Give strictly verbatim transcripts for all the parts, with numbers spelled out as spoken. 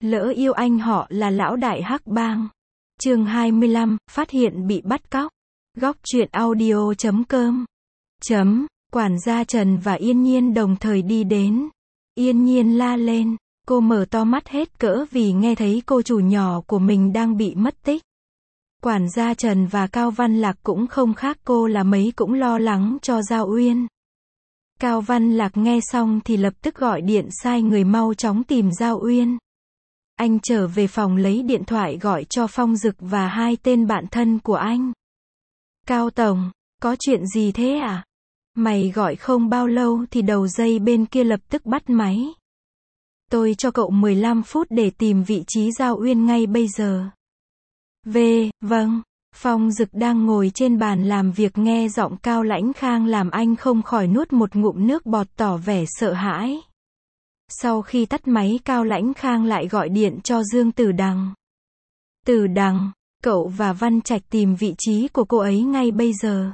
Lỡ yêu anh họ là lão đại hắc bang. Chương hai mươi lăm, phát hiện bị bắt cóc. Góc truyện audio chấm com. Chấm, quản gia Trần và Yên Nhiên đồng thời đi đến. Yên Nhiên la lên, cô mở to mắt hết cỡ vì nghe thấy cô chủ nhỏ của mình đang bị mất tích. Quản gia Trần và Cao Văn Lạc cũng không khác cô là mấy, cũng lo lắng cho Giao Uyên. Cao Văn Lạc nghe xong thì lập tức gọi điện sai người mau chóng tìm Giao Uyên. Anh trở về phòng lấy điện thoại gọi cho Phong Dực và hai tên bạn thân của anh. Cao Tổng, có chuyện gì thế à? Mày gọi không bao lâu thì đầu dây bên kia lập tức bắt máy. Tôi cho cậu mười lăm phút để tìm vị trí Giao Uyên ngay bây giờ. Về, vâng. Phong Dực đang ngồi trên bàn làm việc nghe giọng Cao Lãnh Khang làm anh không khỏi nuốt một ngụm nước bọt tỏ vẻ sợ hãi. Sau khi tắt máy, Cao Lãnh Khang lại gọi điện cho Dương Tử Đằng. Tử Đằng, cậu và Văn Trạch tìm vị trí của cô ấy ngay bây giờ.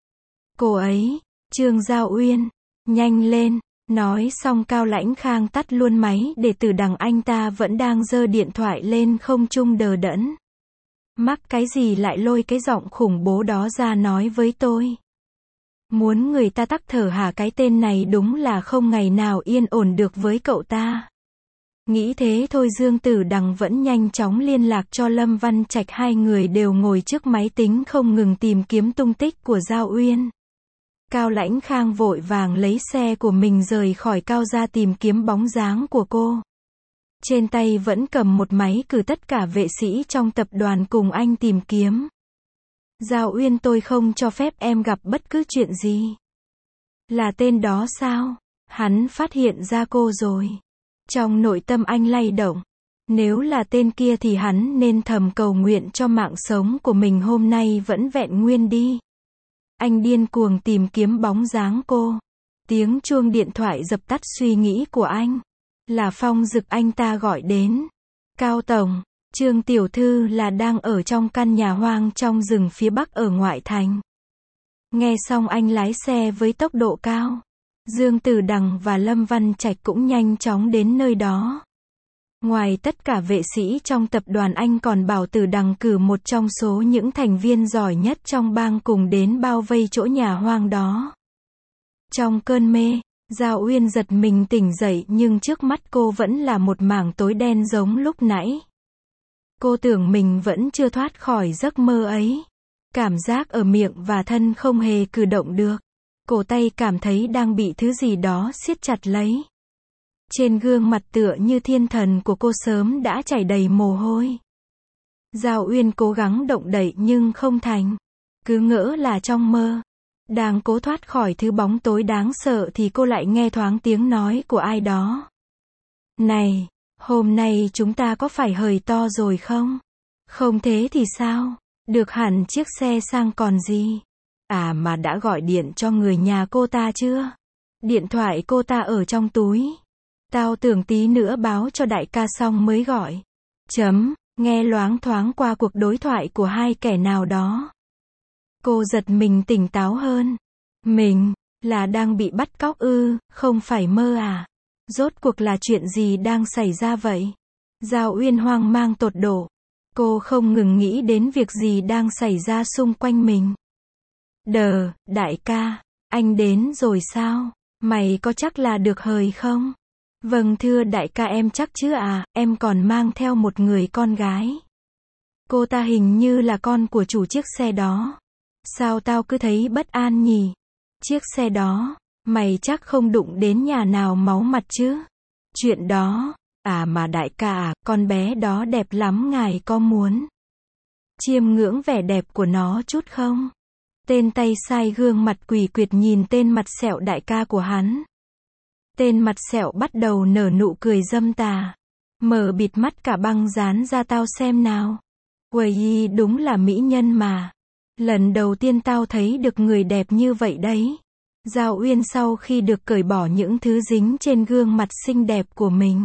Cô ấy, Trương Giao Uyên, nhanh lên. Nói xong Cao Lãnh Khang tắt luôn máy để Tử Đằng anh ta vẫn đang giơ điện thoại lên không trung đờ đẫn. Mắc cái gì lại lôi cái giọng khủng bố đó ra nói với tôi? Muốn người ta tắc thở hả? Cái tên này đúng là không ngày nào yên ổn được với cậu ta. Nghĩ thế thôi, Dương Tử Đằng vẫn nhanh chóng liên lạc cho Lâm Văn Trạch, hai người đều ngồi trước máy tính không ngừng tìm kiếm tung tích của Giao Uyên. Cao Lãnh Khang vội vàng lấy xe của mình rời khỏi Cao gia tìm kiếm bóng dáng của cô. Trên tay vẫn cầm một máy, cử tất cả vệ sĩ trong tập đoàn cùng anh tìm kiếm. Giao Uyên, tôi không cho phép em gặp bất cứ chuyện gì. Là tên đó sao? Hắn phát hiện ra cô rồi. Trong nội tâm anh lay động. Nếu là tên kia thì hắn nên thầm cầu nguyện cho mạng sống của mình hôm nay vẫn vẹn nguyên đi. Anh điên cuồng tìm kiếm bóng dáng cô. Tiếng chuông điện thoại dập tắt suy nghĩ của anh. Là Phong Dực anh ta gọi đến. Cao Tổng, Trương Tiểu Thư là đang ở trong căn nhà hoang trong rừng phía bắc ở ngoại thành. Nghe xong anh lái xe với tốc độ cao. Dương Tử Đằng và Lâm Văn Trạch cũng nhanh chóng đến nơi đó. Ngoài tất cả vệ sĩ trong tập đoàn, anh còn bảo Tử Đằng cử một trong số những thành viên giỏi nhất trong bang cùng đến bao vây chỗ nhà hoang đó. Trong cơn mê, Giao Uyên giật mình tỉnh dậy nhưng trước mắt cô vẫn là một mảng tối đen giống lúc nãy. Cô tưởng mình vẫn chưa thoát khỏi giấc mơ ấy. Cảm giác ở miệng và thân không hề cử động được. Cổ tay cảm thấy đang bị thứ gì đó siết chặt lấy. Trên gương mặt tựa như thiên thần của cô sớm đã chảy đầy mồ hôi. Giao Uyên cố gắng động đậy nhưng không thành. Cứ ngỡ là trong mơ. Đang cố thoát khỏi thứ bóng tối đáng sợ thì cô lại nghe thoáng tiếng nói của ai đó. Này, hôm nay chúng ta có phải hời to rồi không? Không thế thì sao? Được hẳn chiếc xe sang còn gì? À mà đã gọi điện cho người nhà cô ta chưa? Điện thoại cô ta ở trong túi. Tao tưởng tí nữa báo cho đại ca xong mới gọi. Chấm, nghe loáng thoáng qua cuộc đối thoại của hai kẻ nào đó. Cô giật mình tỉnh táo hơn. Mình, là đang bị bắt cóc ư, không phải mơ à? Rốt cuộc là chuyện gì đang xảy ra vậy? Giao Uyên hoang mang tột độ. Cô không ngừng nghĩ đến việc gì đang xảy ra xung quanh mình. Đờ, đại ca, anh đến rồi sao? Mày có chắc là được hời không? Vâng thưa đại ca, em chắc chứ à, em còn mang theo một người con gái. Cô ta hình như là con của chủ chiếc xe đó. Sao tao cứ thấy bất an nhỉ? Chiếc xe đó, mày chắc không đụng đến nhà nào máu mặt chứ? Chuyện đó, à mà đại ca à, con bé đó đẹp lắm, ngài có muốn chiêm ngưỡng vẻ đẹp của nó chút không? Tên tay sai gương mặt quỷ quyệt nhìn tên mặt sẹo đại ca của hắn. Tên mặt sẹo bắt đầu nở nụ cười dâm tà. Mở bịt mắt cả băng dán ra tao xem nào. Uầy, đúng là mỹ nhân mà. Lần đầu tiên tao thấy được người đẹp như vậy đấy. Giao Uyên sau khi được cởi bỏ những thứ dính trên gương mặt xinh đẹp của mình.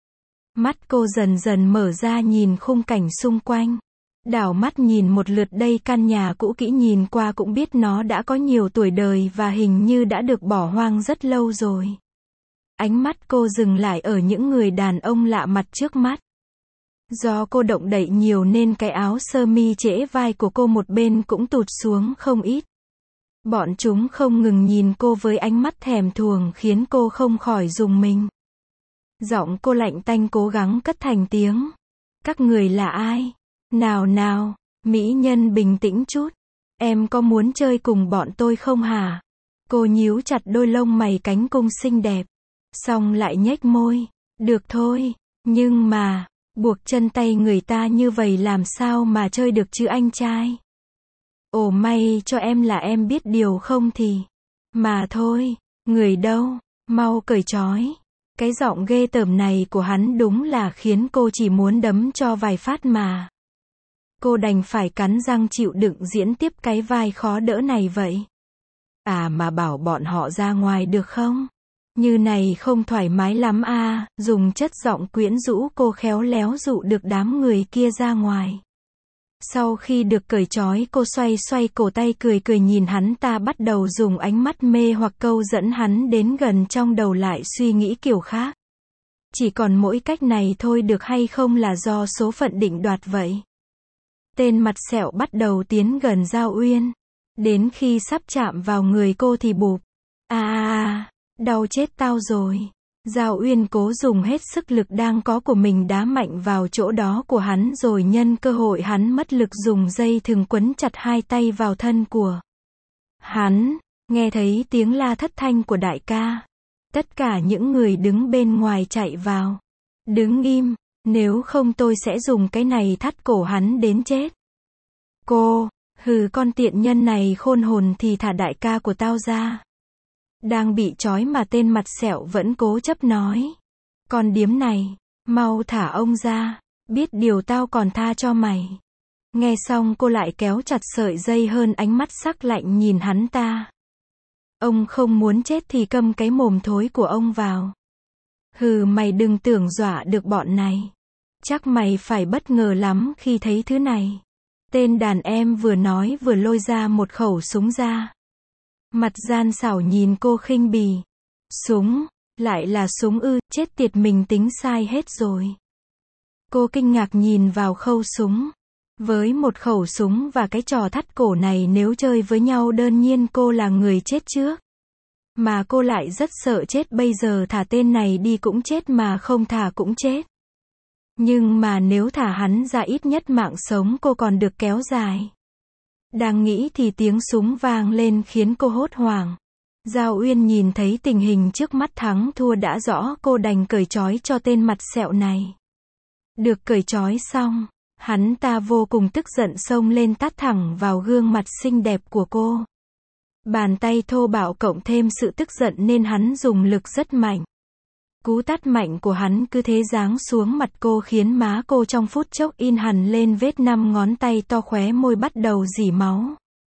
Mắt cô dần dần mở ra nhìn khung cảnh xung quanh. Đảo mắt nhìn một lượt đây, căn nhà cũ kỹ nhìn qua cũng biết nó đã có nhiều tuổi đời và hình như đã được bỏ hoang rất lâu rồi. Ánh mắt cô dừng lại ở những người đàn ông lạ mặt trước mắt. Do cô động đậy nhiều nên cái áo sơ mi trễ vai của cô một bên cũng tụt xuống không ít. Bọn chúng không ngừng nhìn cô với ánh mắt thèm thuồng khiến cô không khỏi rùng mình. Giọng cô lạnh tanh cố gắng cất thành tiếng. Các người là ai? Nào nào, mỹ nhân bình tĩnh chút. Em có muốn chơi cùng bọn tôi không hả? Cô nhíu chặt đôi lông mày cánh cung xinh đẹp. Xong lại nhếch môi. Được thôi, nhưng mà, buộc chân tay người ta như vậy làm sao mà chơi được chứ anh trai? Ồ may cho em là em biết điều không thì. Mà thôi, người đâu, mau cởi trói. Cái giọng ghê tởm này của hắn đúng là khiến cô chỉ muốn đấm cho vài phát mà. Cô đành phải cắn răng chịu đựng diễn tiếp cái vai khó đỡ này vậy. À mà bảo bọn họ ra ngoài được không? Như này không thoải mái lắm à, dùng chất giọng quyến rũ cô khéo léo dụ được đám người kia ra ngoài. Sau khi được cởi trói cô xoay xoay cổ tay cười cười nhìn hắn ta bắt đầu dùng ánh mắt mê hoặc câu dẫn hắn đến gần trong đầu lại suy nghĩ kiểu khác. Chỉ còn mỗi cách này thôi được hay không là do số phận định đoạt vậy. Tên mặt sẹo bắt đầu tiến gần Giao Uyên. Đến khi sắp chạm vào người cô thì bụp. À à à, đau chết tao rồi. Giao Uyên cố dùng hết sức lực đang có của mình đá mạnh vào chỗ đó của hắn rồi nhân cơ hội hắn mất lực dùng dây thừng quấn chặt hai tay vào thân của hắn. Nghe thấy tiếng la thất thanh của đại ca. Tất cả những người đứng bên ngoài chạy vào. Đứng im, nếu không tôi sẽ dùng cái này thắt cổ hắn đến chết. Cô, hừ con tiện nhân này khôn hồn thì thả đại ca của tao ra. Đang bị trói mà tên mặt sẹo vẫn cố chấp nói. Con điếm này, mau thả ông ra, biết điều tao còn tha cho mày. Nghe xong cô lại kéo chặt sợi dây hơn ánh mắt sắc lạnh nhìn hắn ta. Ông không muốn chết thì câm cái mồm thối của ông vào. Hừ mày đừng tưởng dọa được bọn này. Chắc mày phải bất ngờ lắm khi thấy thứ này. Tên đàn em vừa nói vừa lôi ra một khẩu súng ra. Mặt gian xảo nhìn cô khinh bỉ. Súng, lại là súng ư, chết tiệt mình tính sai hết rồi. Cô kinh ngạc nhìn vào khẩu súng. Với một khẩu súng và cái trò thắt cổ này nếu chơi với nhau đơn nhiên cô là người chết trước. Mà cô lại rất sợ chết bây giờ thả tên này đi cũng chết mà không thả cũng chết. Nhưng mà nếu thả hắn ra ít nhất mạng sống cô còn được kéo dài. Đang nghĩ thì tiếng súng vang lên khiến cô hốt hoảng. Giao Uyên nhìn thấy tình hình trước mắt thắng thua đã rõ cô đành cởi trói cho tên mặt sẹo này. Được cởi trói xong, hắn ta vô cùng tức giận xông lên tát thẳng vào gương mặt xinh đẹp của cô. Bàn tay thô bạo cộng thêm sự tức giận nên hắn dùng lực rất mạnh. Cú tát mạnh của hắn cứ thế giáng xuống mặt cô khiến má cô trong phút chốc in hẳn lên vết năm ngón tay to khóe môi bắt đầu rỉ máu.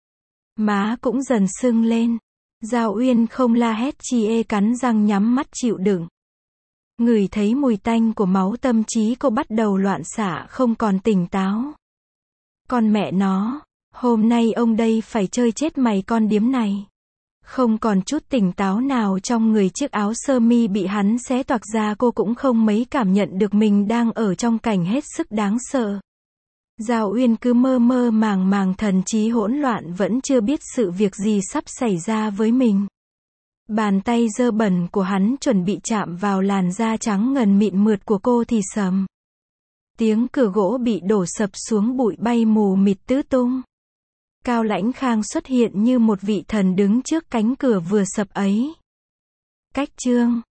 Má cũng dần sưng lên. Giao Uyên không la hét chi ê cắn răng nhắm mắt chịu đựng. Ngửi thấy mùi tanh của máu tâm trí cô bắt đầu loạn xạ không còn tỉnh táo. Con mẹ nó, hôm nay ông đây phải chơi chết mày con điếm này. Không còn chút tỉnh táo nào trong người chiếc áo sơ mi bị hắn xé toạc ra cô cũng không mấy cảm nhận được mình đang ở trong cảnh hết sức đáng sợ. Giao Uyên cứ mơ mơ màng màng thần trí hỗn loạn vẫn chưa biết sự việc gì sắp xảy ra với mình. Bàn tay dơ bẩn của hắn chuẩn bị chạm vào làn da trắng ngần mịn mượt của cô thì sầm. Tiếng cửa gỗ bị đổ sập xuống bụi bay mù mịt tứ tung. Cao Lãnh Khang xuất hiện như một vị thần đứng trước cánh cửa vừa sập ấy. Cách chương